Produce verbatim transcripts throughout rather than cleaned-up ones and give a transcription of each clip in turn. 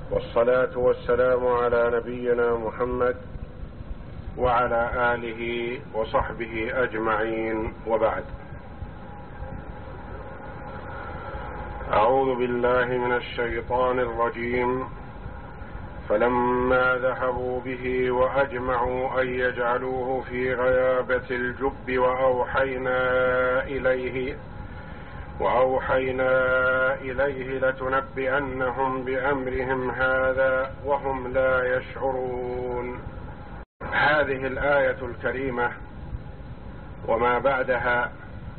والصلاة والسلام على نبينا محمد وعلى آله وصحبه أجمعين، وبعد. أعوذ بالله من الشيطان الرجيم. فلما ذهبوا به وأجمعوا أن يجعلوه في غيابة الجب وأوحينا إليه وأوحينا إليه لتنبئنهم بأمرهم هذا وهم لا يشعرون. هذه الآية الكريمة وما بعدها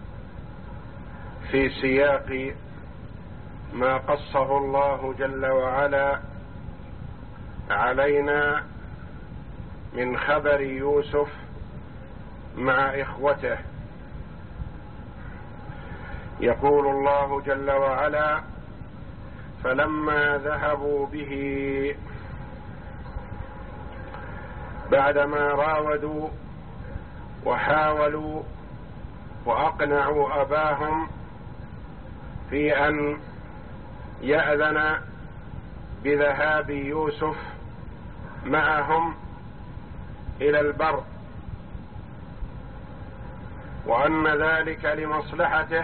في سياق ما قصه الله جل وعلا علينا من خبر يوسف مع إخوته. يقول الله جل وعلا: فلما ذهبوا به، بعدما راودوا وحاولوا وأقنعوا أباهم في أن يأذن بذهاب يوسف معهم إلى البر، وأن ذلك لمصلحته،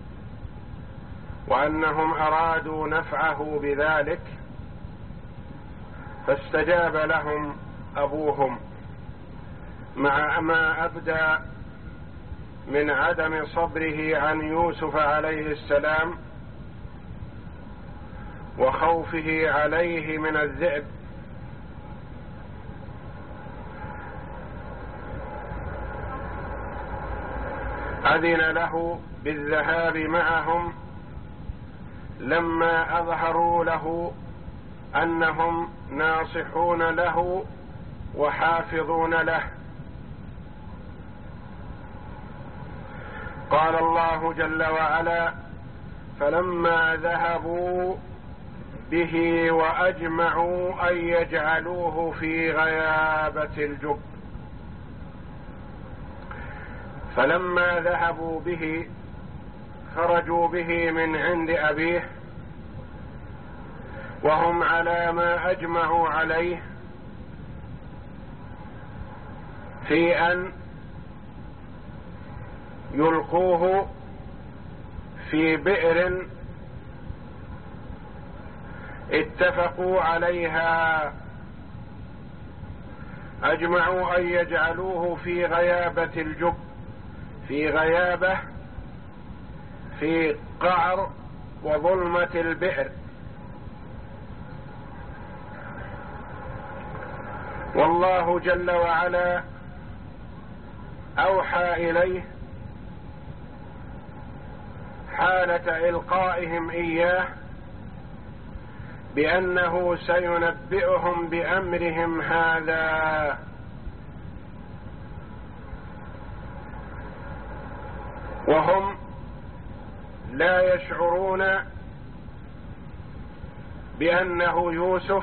وأنهم أرادوا نفعه بذلك، فاستجاب لهم أبوهم مع ما أبدى من عدم صبره عن يوسف عليه السلام وخوفه عليه من الذئب. أذن له بالذهاب معهم لما أظهروا له أنهم ناصحون له وحافظون له. قال الله جل وعلا: فلما ذهبوا به وأجمعوا أن يجعلوه في غيابة الجب. فلما ذهبوا به، خرجوا به من عند أبيه وهم على ما أجمعوا عليه في أن يلقوه في بئر اتفقوا عليها. أجمعوا أن يجعلوه في غيابة الجب، في غيابة، في قعر وظلمة البئر. والله جل وعلا أوحى إليه حالة إلقائهم إياه بأنه سينبئهم بأمرهم هذا، وهم لا يشعرون بأنه يوسف،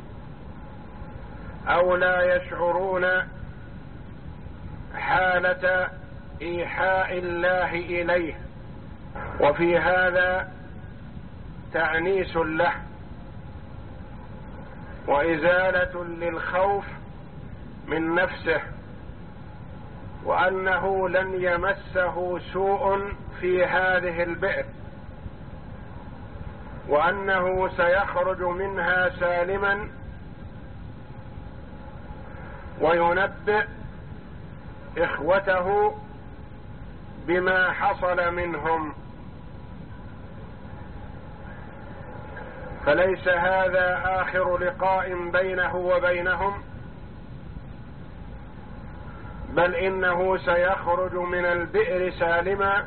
أو لا يشعرون حالة إيحاء الله إليه. وفي هذا تأنيس له وإزالة للخوف من نفسه، وأنه لن يمسه سوء في هذه البئر، وأنه سيخرج منها سالما، وينبئ إخوته بما حصل منهم. فليس هذا آخر لقاء بينه وبينهم، بل إنه سيخرج من البئر سالما،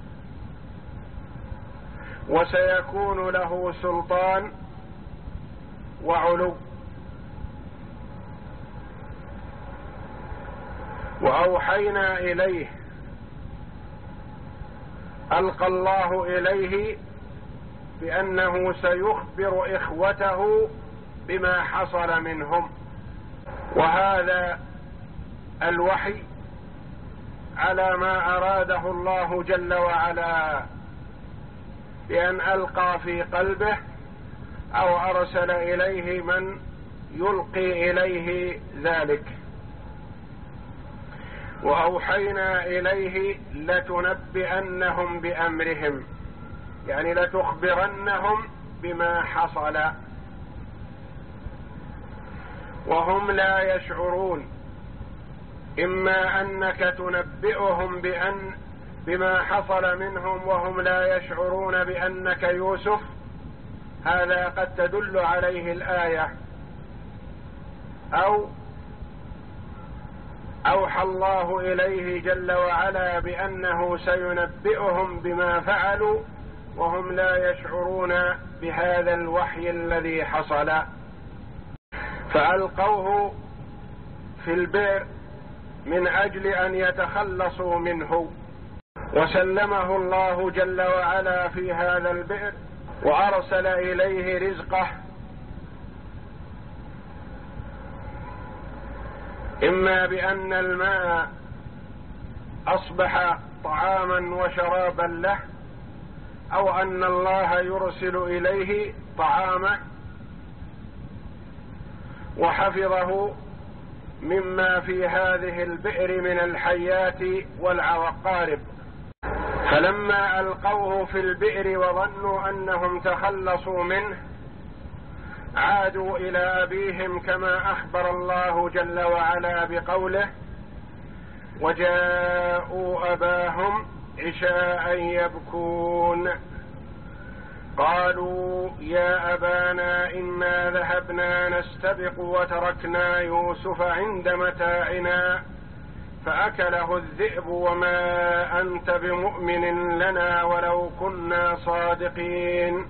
وسيكون له سلطان وعلو. وأوحينا إليه، ألقى الله إليه بأنه سيخبر إخوته بما حصل منهم. وهذا الوحي على ما أراده الله جل وعلا، بأن ألقى في قلبه أو أرسل إليه من يلقي إليه ذلك. وأوحينا إليه لتنبئنهم بأمرهم، يعني لتخبرنهم بما حصل وهم لا يشعرون. إما أنك تنبئهم بأن بما حصل منهم وهم لا يشعرون بأنك يوسف، هذا قد تدل عليه الآية، أو أوحى الله إليه جل وعلا بأنه سينبئهم بما فعلوا وهم لا يشعرون بهذا الوحي الذي حصل. فألقوه في البئر من أجل أن يتخلصوا منه، وسلمه الله جل وعلا في هذا البئر وأرسل إليه رزقه، إما بأن الماء أصبح طعاما وشرابا له، أو أن الله يرسل إليه طعامه وحفظه مما في هذه البئر من الحيات والعقارب. فلما ألقوه في البئر وظنوا أنهم تخلصوا منه عادوا إلى أبيهم كما أخبر الله جل وعلا بقوله: وجاءوا أباهم عشاء يبكون قالوا يا أبانا إنا ذهبنا نستبق وتركنا يوسف عند متاعنا فأكله الذئب وما أنت بمؤمن لنا ولو كنا صادقين.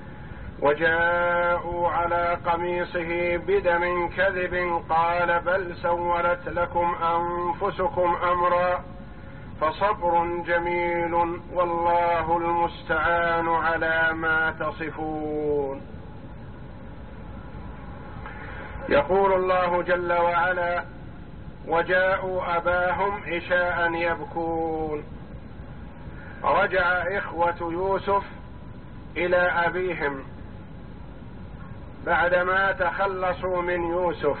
وجاءوا على قميصه بدم كذب قال بل سولت لكم أنفسكم أمرا فصبر جميل والله المستعان على ما تصفون. يقول الله جل وعلا: وجاءوا أباهم عشاء يبكون. رجع إخوة يوسف إلى أبيهم بعدما تخلصوا من يوسف،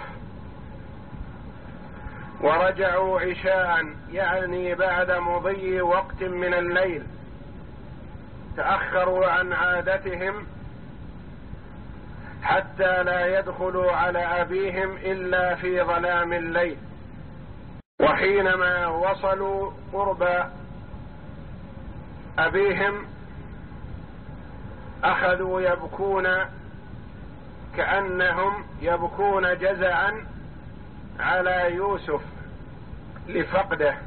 ورجعوا عشاء يعني بعد مضي وقت من الليل، تأخروا عن عادتهم حتى لا يدخلوا على أبيهم إلا في ظلام الليل. وحينما وصلوا قرب أبيهم أخذوا يبكون كأنهم يبكون جزعا على يوسف لفقده،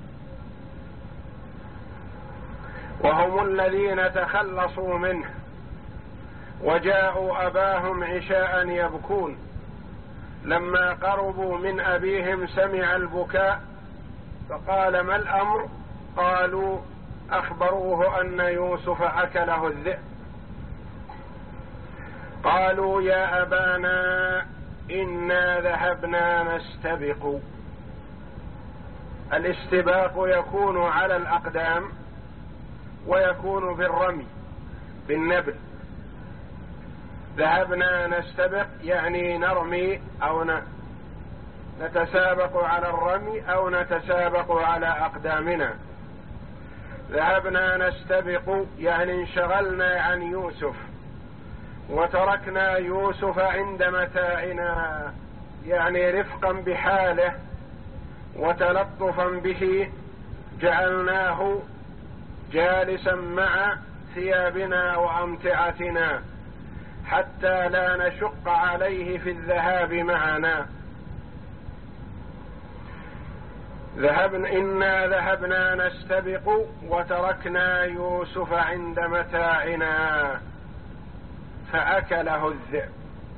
وهم الذين تخلصوا منه. وجاءوا أباهم عشاء يبكون، لما قربوا من أبيهم سمع البكاء فقال ما الأمر؟ قالوا أخبروه أن يوسف أكله الذئب. قالوا يا أبانا إنا ذهبنا نستبق. الاستباق يكون على الأقدام ويكون بالرمي بالنبل. ذهبنا نستبق يعني نرمي أو نتسابق على الرمي أو نتسابق على أقدامنا. ذهبنا نستبق يعني انشغلنا عن يوسف وتركنا يوسف عند متاعنا، يعني رفقا بحاله وتلطفا به جعلناه جالسا مع ثيابنا وأمتعتنا حتى لا نشق عليه في الذهاب معنا. ذهبنا إنا ذهبنا نستبق وتركنا يوسف عند متاعنا فأكله الذئب.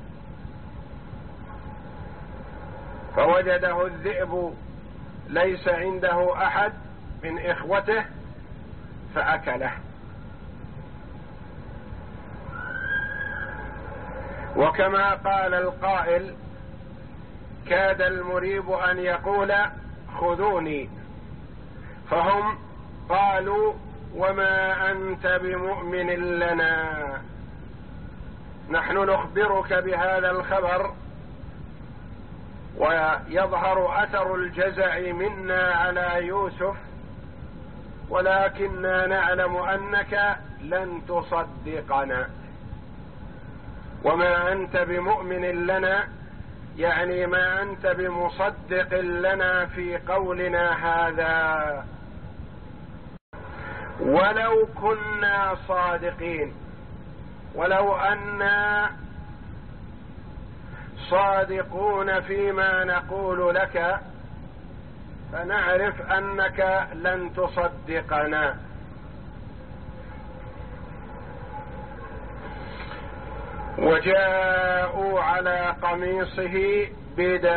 فوجده الذئب ليس عنده أحد من إخوته فأكله. وكما قال القائل: كاد المريب أن يقول خذوني، فهم قالوا وما أنت بمؤمن لنا. نحن نخبرك بهذا الخبر ويظهر أثر الجزع منا على يوسف، ولكننا نعلم أنك لن تصدقنا وما أنت بمؤمن لنا، يعني ما أنت بمصدق لنا في قولنا هذا، ولو كنا صادقين، ولو أنا صادقون فيما نقول لك فنعرف أنك لن تصدقنا. وجاءوا على قميصه بدم